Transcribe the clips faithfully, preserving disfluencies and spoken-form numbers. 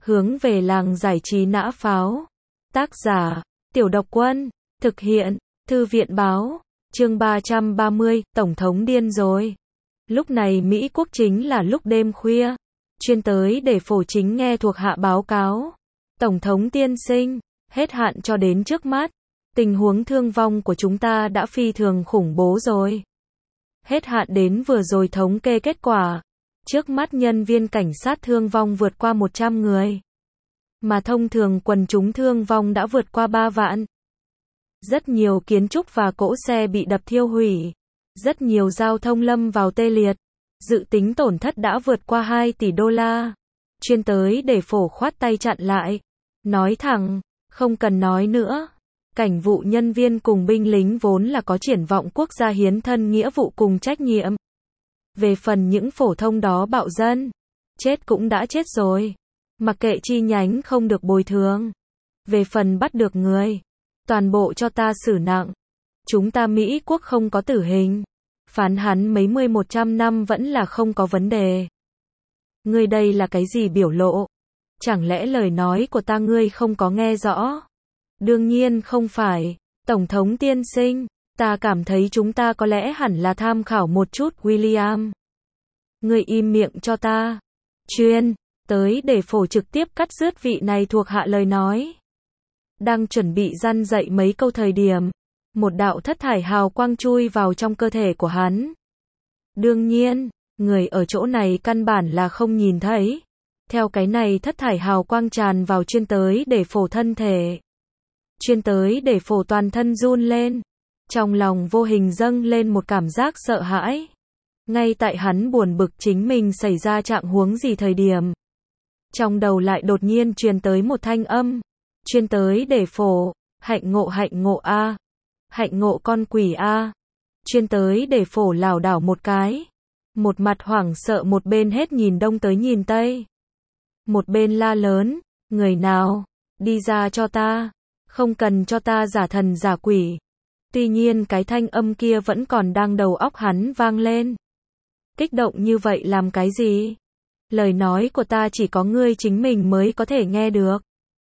Hướng về làng giải trí nã pháo. Tác giả, Tiểu Độc Quân. Thực hiện, Thư viện báo. Chương ba trăm ba mươi, Tổng thống điên rồi. Lúc này Mỹ quốc chính là lúc đêm khuya. Chuyên tới để phổ chính nghe thuộc hạ báo cáo. Tổng thống tiên sinh, hết hạn cho đến trước mắt. Tình huống thương vong của chúng ta đã phi thường khủng bố rồi. Hết hạn đến vừa rồi thống kê kết quả. Trước mắt nhân viên cảnh sát thương vong vượt qua một trăm người. Mà thông thường quần chúng thương vong đã vượt qua ba vạn. Rất nhiều kiến trúc và cỗ xe bị đập thiêu hủy. Rất nhiều giao thông lâm vào tê liệt. Dự tính tổn thất đã vượt qua hai tỷ đô la. Chuyên tới để phổ khoát tay chặn lại. Nói thẳng, không cần nói nữa. Cảnh vụ nhân viên cùng binh lính vốn là có triển vọng quốc gia hiến thân nghĩa vụ cùng trách nhiệm. Về phần những phổ thông đó bạo dân, chết cũng đã chết rồi. Mặc kệ chi nhánh không được bồi thường. Về phần bắt được người, toàn bộ cho ta xử nặng. Chúng ta Mỹ quốc không có tử hình. Phán hắn mấy mươi một trăm năm vẫn là không có vấn đề. Ngươi đây là cái gì biểu lộ? Chẳng lẽ lời nói của ta ngươi không có nghe rõ? Đương nhiên không phải. Tổng thống tiên sinh, ta cảm thấy chúng ta có lẽ hẳn là tham khảo một chút William. Ngươi im miệng cho ta. Chuyên tới để phổ trực tiếp cắt dứt vị này thuộc hạ lời nói. Đang chuẩn bị răn dạy mấy câu thời điểm, một đạo thất thải hào quang chui vào trong cơ thể của hắn. Đương nhiên, người ở chỗ này căn bản là không nhìn thấy. Theo cái này thất thải hào quang tràn vào chuyên tới để phổ thân thể. Chuyên tới để phổ toàn thân run lên. Trong lòng vô hình dâng lên một cảm giác sợ hãi. Ngay tại hắn buồn bực chính mình xảy ra trạng huống gì thời điểm. Trong đầu lại đột nhiên truyền tới một thanh âm. Chuyên tới để phổ, hạnh ngộ hạnh ngộ a, hạnh ngộ con quỷ a. Chuyên tới để phổ lảo đảo một cái. Một mặt hoảng sợ một bên hết nhìn đông tới nhìn tây. Một bên la lớn, người nào, đi ra cho ta, không cần cho ta giả thần giả quỷ. Tuy nhiên cái thanh âm kia vẫn còn đang đầu óc hắn vang lên. Kích động như vậy làm cái gì? Lời nói của ta chỉ có ngươi chính mình mới có thể nghe được.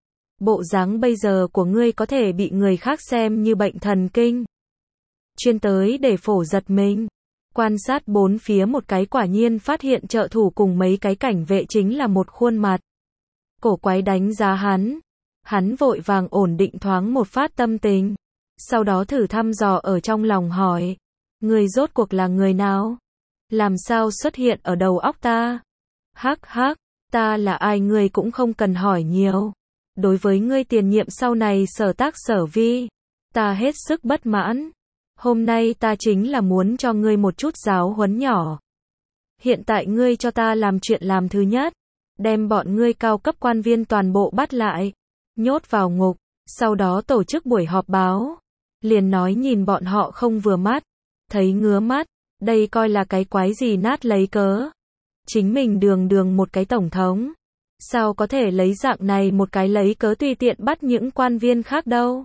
Bộ dáng bây giờ của ngươi có thể bị người khác xem như bệnh thần kinh. Chuyên tới để phổ giật mình. Quan sát bốn phía một cái quả nhiên phát hiện trợ thủ cùng mấy cái cảnh vệ chính là một khuôn mặt. Cổ quái đánh giá hắn. Hắn vội vàng ổn định thoáng một phát tâm tình. Sau đó thử thăm dò ở trong lòng hỏi. Người rốt cuộc là người nào? Làm sao xuất hiện ở đầu óc ta? Hắc hắc, ta là ai ngươi cũng không cần hỏi nhiều. Đối với ngươi tiền nhiệm sau này sở tác sở vi, ta hết sức bất mãn. Hôm nay ta chính là muốn cho ngươi một chút giáo huấn nhỏ. Hiện tại ngươi cho ta làm chuyện làm thứ nhất. Đem bọn ngươi cao cấp quan viên toàn bộ bắt lại. Nhốt vào ngục. Sau đó tổ chức buổi họp báo. Liền nói nhìn bọn họ không vừa mắt. Thấy ngứa mắt. Đây coi là cái quái gì nát lấy cớ. Chính mình đường đường một cái tổng thống. Sao có thể lấy dạng này một cái lấy cớ tùy tiện bắt những quan viên khác đâu.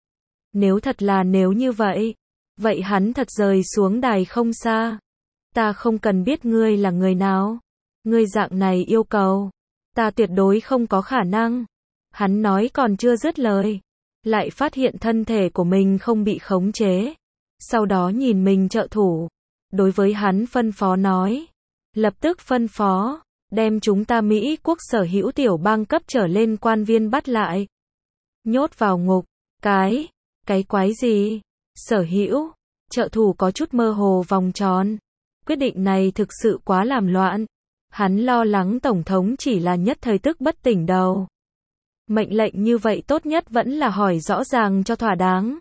Nếu thật là nếu như vậy. Vậy hắn thật rời xuống đài không xa. Ta không cần biết ngươi là người nào. Ngươi dạng này yêu cầu. Ta tuyệt đối không có khả năng. Hắn nói còn chưa dứt lời. Lại phát hiện thân thể của mình không bị khống chế. Sau đó nhìn mình trợ thủ. Đối với hắn phân phó nói. Lập tức phân phó. Đem chúng ta Mỹ quốc sở hữu tiểu bang cấp trở lên quan viên bắt lại. Nhốt vào ngục. Cái. Cái quái gì? Sở hữu. Trợ thủ có chút mơ hồ vòng tròn. Quyết định này thực sự quá làm loạn. Hắn lo lắng tổng thống chỉ là nhất thời tức bất tỉnh đầu. Mệnh lệnh như vậy tốt nhất vẫn là hỏi rõ ràng cho thỏa đáng.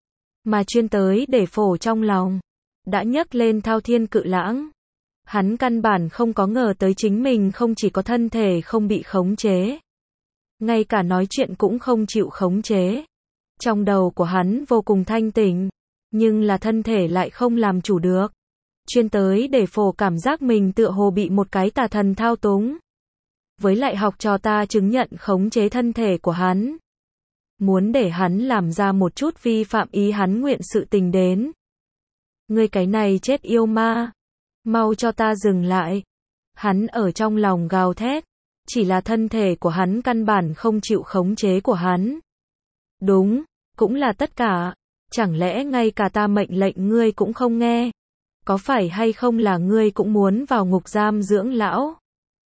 Mà chuyên tới để phổ trong lòng. Đã nhấc lên thao thiên cự lãng. Hắn căn bản không có ngờ tới chính mình không chỉ có thân thể không bị khống chế. Ngay cả nói chuyện cũng không chịu khống chế. Trong đầu của hắn vô cùng thanh tỉnh. Nhưng là thân thể lại không làm chủ được. Chuyên tới để phổ cảm giác mình tựa hồ bị một cái tà thần thao túng. Với lại học trò ta chứng nhận khống chế thân thể của hắn. Muốn để hắn làm ra một chút vi phạm ý hắn nguyện sự tình đến. Ngươi cái này chết yêu ma. Mau cho ta dừng lại. Hắn ở trong lòng gào thét. chỉ là thân thể của hắn căn bản không chịu khống chế của hắn. Đúng, cũng là tất cả. Chẳng lẽ ngay cả ta mệnh lệnh ngươi cũng không nghe? Có phải hay không là ngươi cũng muốn vào ngục giam dưỡng lão?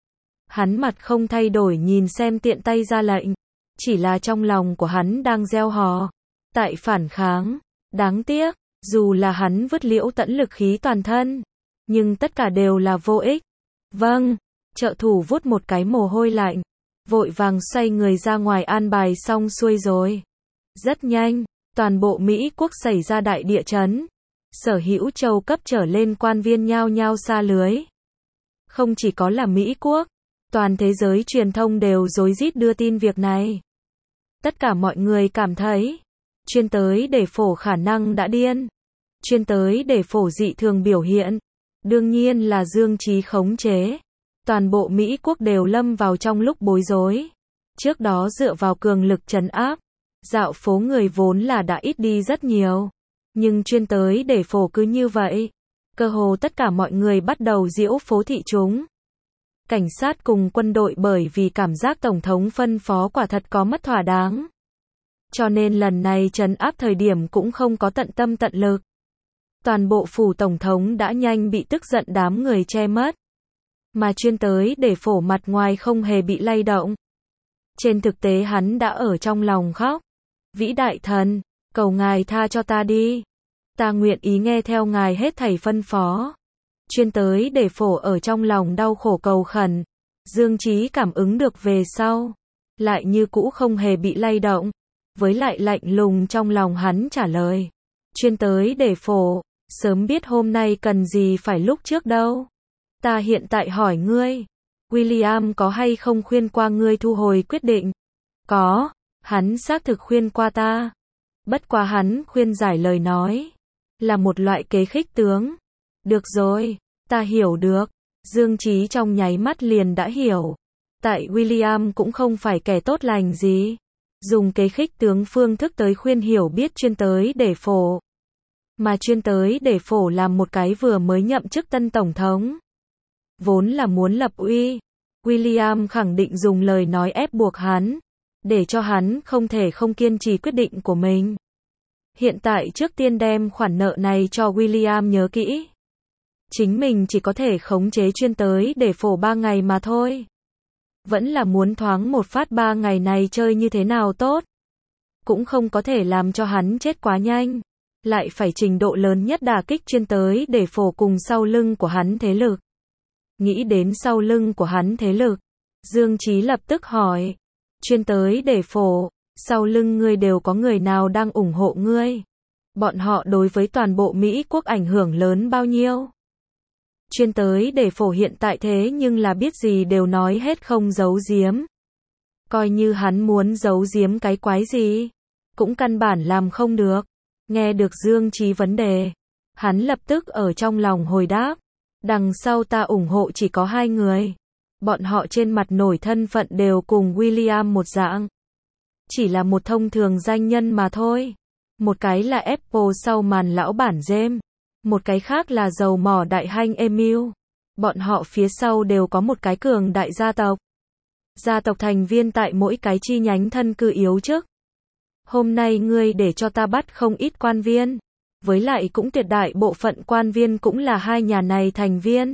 Hắn mặt không thay đổi nhìn xem tiện tay ra lệnh. Chỉ là trong lòng của hắn đang gieo hò. Tại phản kháng. Đáng tiếc, dù là hắn vứt liễu tẫn lực khí toàn thân. Nhưng tất cả đều là vô ích. Vâng, trợ thủ vút một cái mồ hôi lạnh. Vội vàng xoay người ra ngoài an bài xong xuôi rồi. Rất nhanh, toàn bộ Mỹ quốc xảy ra đại địa chấn. Sở hữu châu cấp trở lên quan viên nhao nhao sa lưới. Không chỉ có là Mỹ quốc, toàn thế giới truyền thông đều rối rít đưa tin việc này. Tất cả mọi người cảm thấy, chuyên tới để phổ khả năng đã điên. Chuyên tới để phổ dị thường biểu hiện. Đương nhiên là Dương Chí khống chế. Toàn bộ Mỹ quốc đều lâm vào trong lúc bối rối. Trước đó dựa vào cường lực trấn áp, dạo phố người vốn là đã ít đi rất nhiều. Nhưng chuyên tới để phổ cứ như vậy. Cơ hồ tất cả mọi người bắt đầu diễu phố thị chúng. Cảnh sát cùng quân đội bởi vì cảm giác Tổng thống phân phó quả thật có mất thỏa đáng. Cho nên lần này trấn áp thời điểm cũng không có tận tâm tận lực. Toàn bộ phủ Tổng thống đã nhanh bị tức giận đám người che mất. Mà chuyên tới để phổ mặt ngoài không hề bị lay động. Trên thực tế hắn đã ở trong lòng khóc. Vĩ đại thần, cầu ngài tha cho ta đi. Ta nguyện ý nghe theo ngài hết thảy phân phó. Chuyên tới để phổ ở trong lòng đau khổ cầu khẩn. Dương Chí cảm ứng được về sau. Lại như cũ không hề bị lay động. Với lại lạnh lùng trong lòng hắn trả lời. Chuyên tới để phổ, sớm biết hôm nay cần gì phải lúc trước đâu. Ta hiện tại hỏi ngươi, William có hay không khuyên qua ngươi thu hồi quyết định? Có, hắn xác thực khuyên qua ta. Bất quá hắn khuyên giải lời nói, là một loại kế khích tướng. Được rồi, ta hiểu được. Dương Chí trong nháy mắt liền đã hiểu. Tại William cũng không phải kẻ tốt lành gì. Dùng kế khích tướng phương thức tới khuyên hiểu biết chuyên tới để phổ. Mà chuyên tới để phổ làm một cái vừa mới nhậm chức tân tổng thống. Vốn là muốn lập uy. William khẳng định dùng lời nói ép buộc hắn. Để cho hắn không thể không kiên trì quyết định của mình. Hiện tại trước tiên đem khoản nợ này cho William nhớ kỹ. Chính mình chỉ có thể khống chế chuyên tới để phổ ba ngày mà thôi. Vẫn là muốn thoáng một phát ba ngày này chơi như thế nào tốt. Cũng không có thể làm cho hắn chết quá nhanh. Lại phải trình độ lớn nhất đả kích chuyên tới để phổ cùng sau lưng của hắn thế lực. Nghĩ đến sau lưng của hắn thế lực. Dương Chí lập tức hỏi. Chuyên tới để phổ, sau lưng ngươi đều có người nào đang ủng hộ ngươi? Bọn họ đối với toàn bộ Mỹ quốc ảnh hưởng lớn bao nhiêu? Chuyên tới để phổ hiện tại thế nhưng là biết gì đều nói hết không giấu giếm. Coi như hắn muốn giấu giếm cái quái gì, cũng căn bản làm không được. Nghe được Dương Chí vấn đề, hắn lập tức ở trong lòng hồi đáp. Đằng sau ta ủng hộ chỉ có hai người. Bọn họ trên mặt nổi thân phận đều cùng William một dạng. Chỉ là một thông thường danh nhân mà thôi. Một cái là Apple sau màn lão bản James. Một cái khác là dầu mỏ đại hanh Emil. Bọn họ phía sau đều có một cái cường đại gia tộc. Gia tộc thành viên tại mỗi cái chi nhánh thân cư yếu chức. Hôm nay ngươi để cho ta bắt không ít quan viên. Với lại cũng tuyệt đại bộ phận quan viên cũng là hai nhà này thành viên.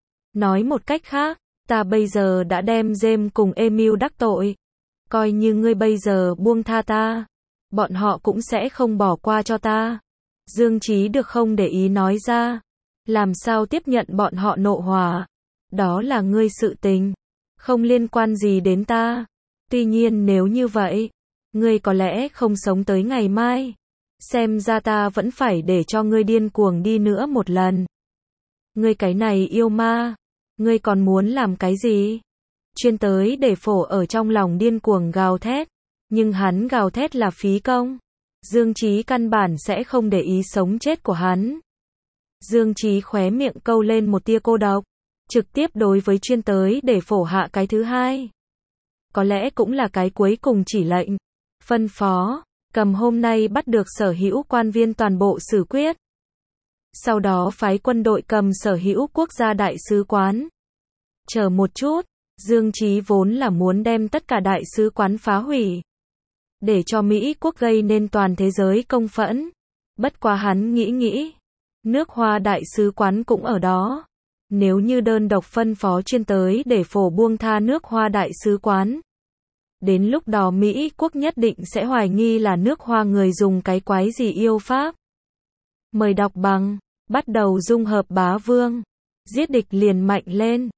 Nói một cách khác, ta bây giờ đã đem James cùng Emil đắc tội. Coi như ngươi bây giờ buông tha ta, bọn họ cũng sẽ không bỏ qua cho ta. Dương Chí được không để ý nói ra. Làm sao tiếp nhận bọn họ nộ hỏa? Đó là ngươi sự tình, không liên quan gì đến ta. Tuy nhiên nếu như vậy, ngươi có lẽ không sống tới ngày mai. Xem ra ta vẫn phải để cho ngươi điên cuồng đi nữa một lần. Ngươi cái này yêu ma, ngươi còn muốn làm cái gì? Chuyên tới để phổ ở trong lòng điên cuồng gào thét, nhưng hắn gào thét là phí công. Dương Chí căn bản sẽ không để ý sống chết của hắn. Dương Chí khóe miệng câu lên một tia cô độc, trực tiếp đối với chuyên tới để phổ hạ cái thứ hai. Có lẽ cũng là cái cuối cùng chỉ lệnh, phân phó, cầm hôm nay bắt được sở hữu quan viên toàn bộ xử quyết. Sau đó phái quân đội cầm sở hữu quốc gia đại sứ quán. Chờ một chút, Dương Chí vốn là muốn đem tất cả đại sứ quán phá hủy, để cho Mỹ quốc gây nên toàn thế giới công phẫn. Bất quá hắn nghĩ nghĩ, nước Hoa đại sứ quán cũng ở đó. Nếu như đơn độc phân phó chuyên tới để phổ buông tha nước Hoa đại sứ quán, đến lúc đó Mỹ quốc nhất định sẽ hoài nghi là nước Hoa người dùng cái quái gì yêu Pháp. Mời đọc bằng, bắt đầu dung hợp bá vương, giết địch liền mạnh lên.